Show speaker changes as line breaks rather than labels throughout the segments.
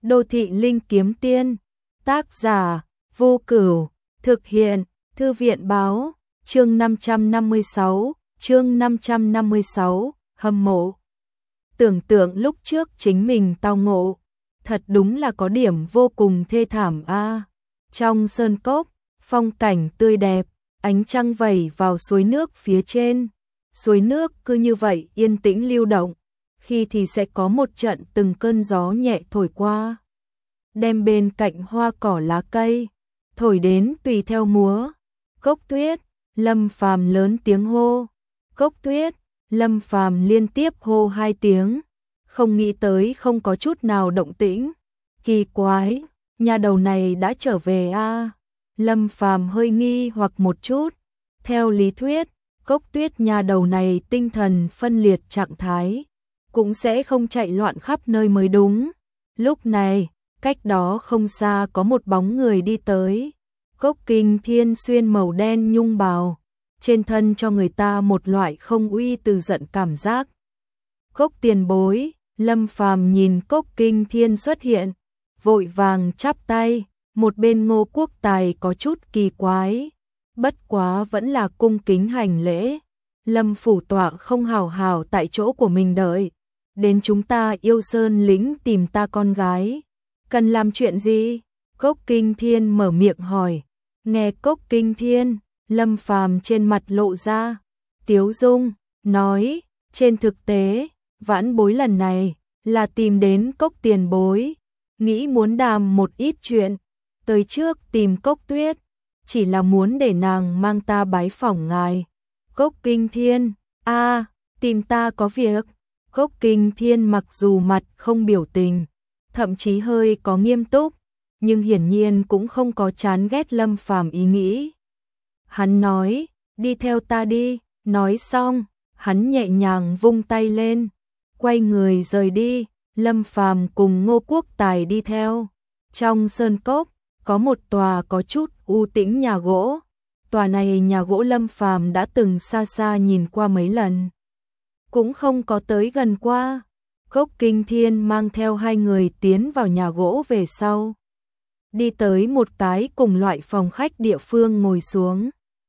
Đô thị linh kiếm tiên, tác giả, Vô Cửu, thực hiện, Thư viện báo, chương 556, hâm mộ. Tưởng tượng lúc trước chính mình tao ngộ, thật đúng là có điểm vô cùng thê thảm a. Trong sơn cốc, phong cảnh tươi đẹp, ánh trăng vẩy vào suối nước phía trên. Suối nước cứ như vậy yên tĩnh lưu động, khi thì sẽ có một trận từng cơn gió nhẹ thổi qua, đem bên cạnh hoa cỏ lá cây thổi đến tùy theo múa. Cốc Tuyết, Lâm Phàm lớn tiếng hô. Cốc Tuyết, Lâm Phàm liên tiếp hô 2 tiếng, không nghĩ tới không có chút nào động tĩnh. Kỳ quái, nhà đầu này đã trở về a. Lâm Phàm hơi nghi hoặc một chút. Theo lý thuyết, Cốc Tuyết nhà đầu này tinh thần phân liệt trạng thái, cũng sẽ không chạy loạn khắp nơi mới đúng. Lúc này, cách đó không xa có một bóng người đi tới. Cốc Kinh Thiên xuyên màu đen nhung bào, trên thân cho người ta một loại không uy từ giận cảm giác. Cốc tiền bối, Lâm Phàm nhìn Cốc Kinh Thiên xuất hiện, vội vàng chắp tay. Một bên Ngô Quốc Tài có chút kỳ quái, bất quá vẫn là cung kính hành lễ. Lâm phủ tọa không hào hào tại chỗ của mình đợi, đến chúng ta Yêu Sơn lĩnh tìm ta con gái, cần làm chuyện gì? Cốc Kinh Thiên mở miệng hỏi. Nghe Cốc Kinh Thiên, Lâm Phàm trên mặt lộ ra tiếu dung, nói, trên thực tế, vãn bối lần này là tìm đến Cốc tiền bối, nghĩ muốn đàm một ít chuyện. Tới trước tìm Cốc Tuyết, chỉ là muốn để nàng mang ta bái phỏng ngài. Cốc Kinh Thiên, tìm ta có việc. Cốc Kinh Thiên mặc dù mặt không biểu tình, thậm chí hơi có nghiêm túc, nhưng hiển nhiên cũng không có chán ghét Lâm Phàm ý nghĩ. Hắn nói, đi theo ta đi. Nói xong, hắn nhẹ nhàng vung tay lên, quay người rời đi. Lâm Phàm cùng Ngô Quốc Tài đi theo. Trong sơn cốc có một tòa có chút u tĩnh nhà gỗ. Tòa này nhà gỗ Lâm Phàm đã từng xa xa nhìn qua mấy lần, cũng không có tới gần qua. Cốc Kinh Thiên mang theo 2 người tiến vào nhà gỗ về sau, đi tới một cái cùng loại phòng khách địa phương ngồi xuống.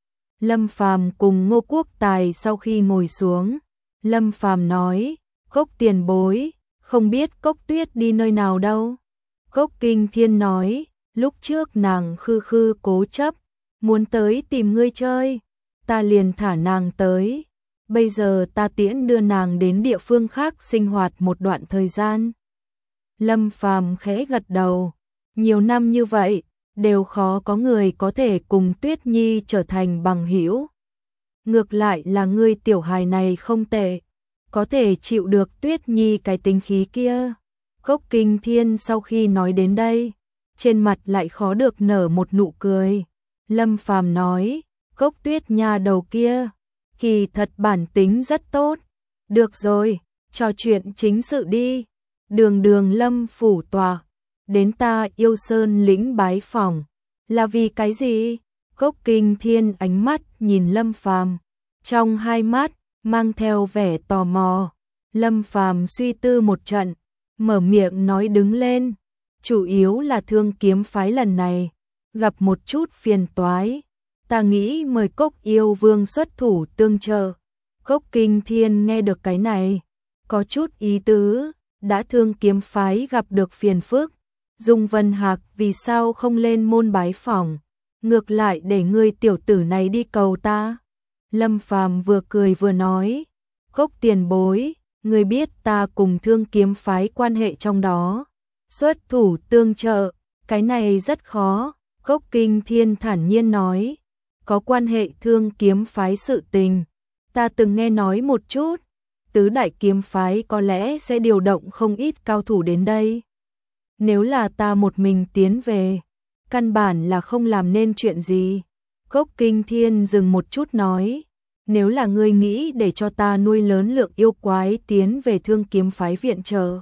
Lâm Phàm cùng Ngô Quốc Tài sau khi ngồi xuống, Lâm Phàm nói, Cốc tiền bối, không biết Cốc Tuyết đi nơi nào đâu. Cốc Kinh Thiên nói, lúc trước nàng khư cố chấp, muốn tới tìm ngươi chơi, ta liền thả nàng tới. Bây giờ ta tiễn đưa nàng đến địa phương khác sinh hoạt một đoạn thời gian. Lâm Phàm khẽ gật đầu, nhiều năm như vậy, đều khó có người có thể cùng Tuyết Nhi trở thành bằng hữu. Ngược lại là ngươi tiểu hài này không tệ, có thể chịu được Tuyết Nhi cái tính khí kia. Cốc Kinh Thiên sau khi nói đến đây, trên mặt lại khó được nở một nụ cười. Lâm Phàm nói, Cốc Tuyết nhà đầu kia, kỳ thật bản tính rất tốt. Được rồi, trò chuyện chính sự đi. Đường Lâm phủ tòa, đến ta Yêu Sơn lĩnh bái phỏng, là vì cái gì? Cốc Kinh Thiên ánh mắt nhìn Lâm Phàm, trong 2 mắt mang theo vẻ tò mò. Lâm Phàm suy tư một trận, mở miệng nói đứng lên, chủ yếu là Thương Kiếm phái lần này gặp một chút phiền toái, ta nghĩ mời Cốc Yêu Vương xuất thủ tương trợ. Cốc Kinh Thiên nghe được cái này, có chút ý tứ, đã Thương Kiếm phái gặp được phiền phức, Dung Vân Hạc vì sao không lên môn bái phỏng, ngược lại để ngươi tiểu tử này đi cầu ta. Lâm Phàm vừa cười vừa nói, Cốc tiền bối, ngươi biết ta cùng Thương Kiếm phái quan hệ trong đó, xuất thủ tương trợ, cái này rất khó. Cốc Kinh Thiên thản nhiên nói, có quan hệ Thương Kiếm phái sự tình, ta từng nghe nói một chút, Tứ đại kiếm phái có lẽ sẽ điều động không ít cao thủ đến đây. Nếu là ta một mình tiến về, căn bản là không làm nên chuyện gì. Cốc Kinh Thiên dừng một chút nói, nếu là ngươi nghĩ để cho ta nuôi lớn lượng yêu quái tiến về Thương Kiếm phái viện trợ.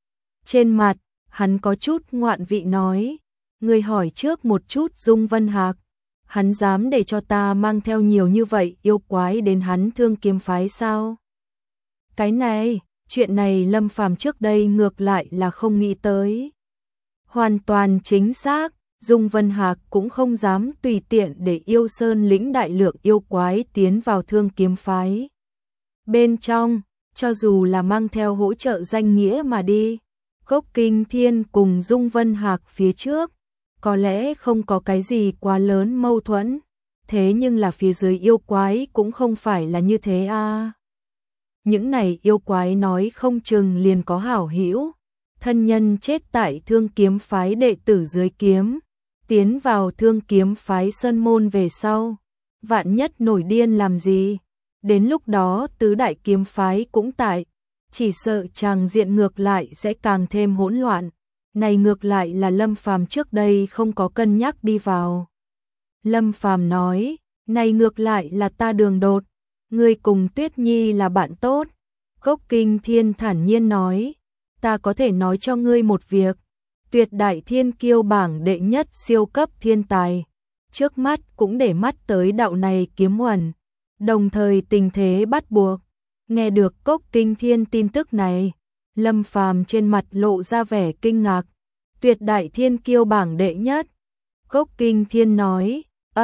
Trên mặt, hắn có chút ngoạn vị nói, ngươi hỏi trước một chút Dung Vân Hạc, hắn dám để cho ta mang theo nhiều như vậy yêu quái đến hắn Thương Kiếm phái sao? Cái này, chuyện này Lâm Phàm trước đây ngược lại là không nghĩ tới. Hoàn toàn chính xác, Dung Vân Hạc cũng không dám tùy tiện để Yêu Sơn lĩnh đại lượng yêu quái tiến vào Thương Kiếm phái. Bên trong, cho dù là mang theo hỗ trợ danh nghĩa mà đi, Cốc Kinh Thiên cùng Dung Vân Hạc phía trước, có lẽ không có cái gì quá lớn mâu thuẫn, thế nhưng là phía dưới yêu quái cũng không phải là như thế a. Những này yêu quái nói không chừng liền có hảo hữu, thân nhân chết tại Thương Kiếm phái đệ tử dưới kiếm, tiến vào Thương Kiếm phái sơn môn về sau, vạn nhất nổi điên làm gì, đến lúc đó tứ đại kiếm phái cũng tại, chỉ sợ chàng diện ngược lại sẽ càng thêm hỗn loạn, này ngược lại là Lâm Phàm trước đây không có cân nhắc đi vào. Lâm Phàm nói, này ngược lại là ta Đường Đột, ngươi cùng Tuyết Nhi là bạn tốt. Cốc Kinh Thiên thản nhiên nói, ta có thể nói cho ngươi một việc, tuyệt đại thiên kiêu bảng đệ nhất siêu cấp thiên tài, trước mắt cũng để mắt tới đạo này kiếm uẩn, đồng thời tình thế bắt buộc. Nghe được Cốc Kinh Thiên tin tức này, Lâm Phàm trên mặt lộ ra vẻ kinh ngạc, tuyệt đại thiên kiêu bảng đệ nhất. Cốc Kinh Thiên nói,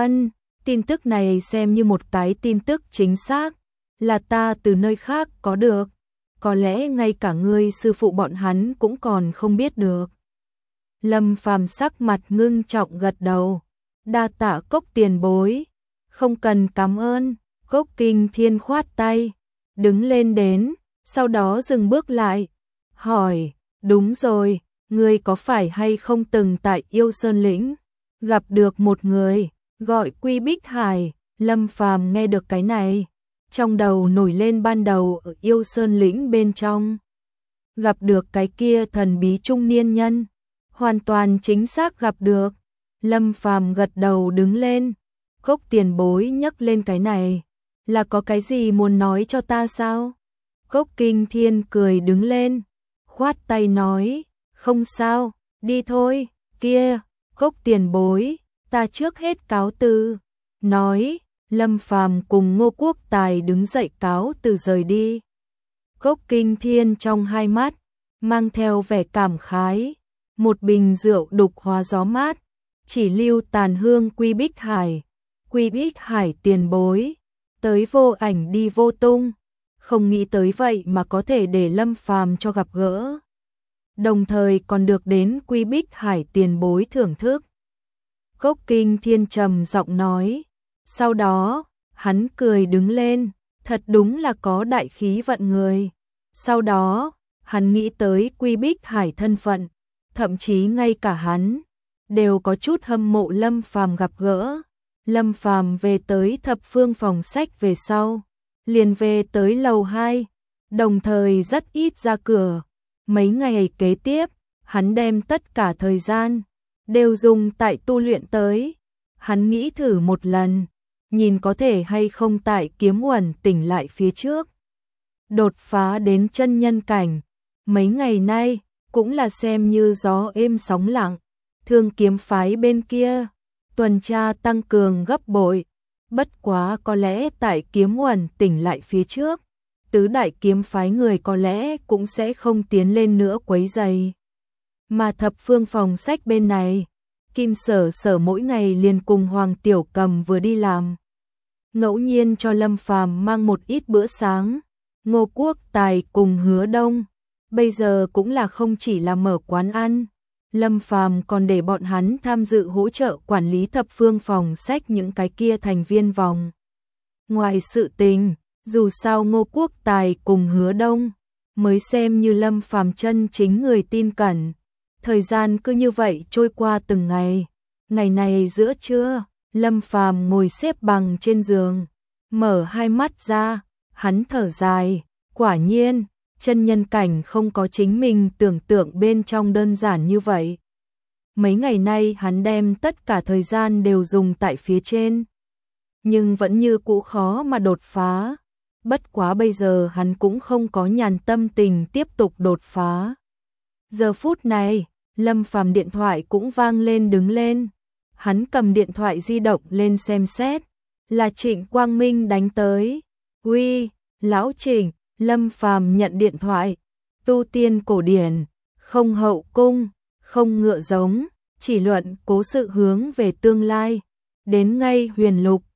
tin tức này xem như một cái tin tức chính xác, là ta từ nơi khác có được, có lẽ ngay cả ngươi sư phụ bọn hắn cũng còn không biết được. Lâm Phàm sắc mặt ngưng trọng gật đầu, đa tạ Cốc tiền bối, không cần cảm ơn. Cốc Kinh Thiên khoát tay, đứng lên đến, sau đó dừng bước lại, hỏi, đúng rồi, ngươi có phải hay không từng tại Yêu Sơn lĩnh gặp được một người gọi Quy Bích Hải? Lâm Phàm nghe được cái này, trong đầu nổi lên ban đầu ở Yêu Sơn lĩnh bên trong gặp được cái kia thần bí trung niên nhân, hoàn toàn chính xác gặp được. Lâm Phàm gật đầu đứng lên, Cốc tiền bối nhắc lên cái này, là có cái gì muốn nói cho ta sao? Cốc Kinh Thiên cười đứng lên, khoát tay nói, không sao, đi thôi, kia, Cốc tiền bối, ta trước hết cáo từ. Nói, Lâm Phàm cùng Ngô Quốc Tài đứng dậy cáo từ rời đi. Cốc Kinh Thiên trong hai mắt, mang theo vẻ cảm khái, một bình rượu đục hóa gió mát, chỉ lưu tàn hương Quy Bích Hải. Quy Bích Hải tiền bối, tới vô ảnh đi vô tung, không nghĩ tới vậy mà có thể để Lâm Phàm cho gặp gỡ. Đồng thời còn được đến Quy Bích Hải tiền bối thưởng thức. Cốc Kinh Thiên trầm giọng nói, sau đó, hắn cười đứng lên, thật đúng là có đại khí vận người. Sau đó, hắn nghĩ tới Quy Bích Hải thân phận, thậm chí ngay cả hắn đều có chút hâm mộ Lâm Phàm gặp gỡ. Lâm Phàm về tới Thập Phương phòng sách về sau, liền về tới lầu 2, đồng thời rất ít ra cửa. Mấy ngày kế tiếp, hắn đem tất cả thời gian đều dùng tại tu luyện tới. Hắn nghĩ thử một lần, nhìn có thể hay không tại kiếm uẩn tỉnh lại phía trước đột phá đến chân nhân cảnh. Mấy ngày nay cũng là xem như gió êm sóng lặng, Thương Kiếm phái bên kia tuần tra tăng cường gấp bội, bất quá có lẽ tại kiếm uẩn tỉnh lại phía trước, tứ đại kiếm phái người có lẽ cũng sẽ không tiến lên nữa quấy rầy. Mà Thập Phương phòng sách bên này, Kim Sở Sở mỗi ngày liền cùng Hoàng Tiểu Cầm vừa đi làm, ngẫu nhiên cho Lâm Phàm mang một ít bữa sáng. Ngô Quốc Tài cùng Hứa Đông bây giờ cũng là không chỉ là mở quán ăn, Lâm Phàm còn để bọn hắn tham dự hỗ trợ quản lý Thập Phương phòng sách những cái kia thành viên vòng. Ngoài sự tình, dù sao Ngô Quốc Tài cùng Hứa Đông mới xem như Lâm Phàm chân chính người tin cẩn. Thời gian cứ như vậy trôi qua từng ngày. Ngày này giữa trưa, Lâm Phàm ngồi xếp bằng trên giường, mở hai mắt ra, hắn thở dài, quả nhiên, chân nhân cảnh không có chính mình tưởng tượng bên trong đơn giản như vậy. Mấy ngày nay hắn đem tất cả thời gian đều dùng tại phía trên, nhưng vẫn như cũ khó mà đột phá. Bất quá bây giờ hắn cũng không có nhàn tâm tình tiếp tục đột phá. Giờ phút này, Lâm Phàm điện thoại cũng vang lên đứng lên. Hắn cầm điện thoại di động lên xem xét, là Trịnh Quang Minh đánh tới. Uy, lão Trịnh. Lâm Phàm nhận điện thoại. Tu tiên cổ điển, không hậu cung, không ngựa giống, chỉ luận cố sự hướng về tương lai. Đến ngay Huyền Lục,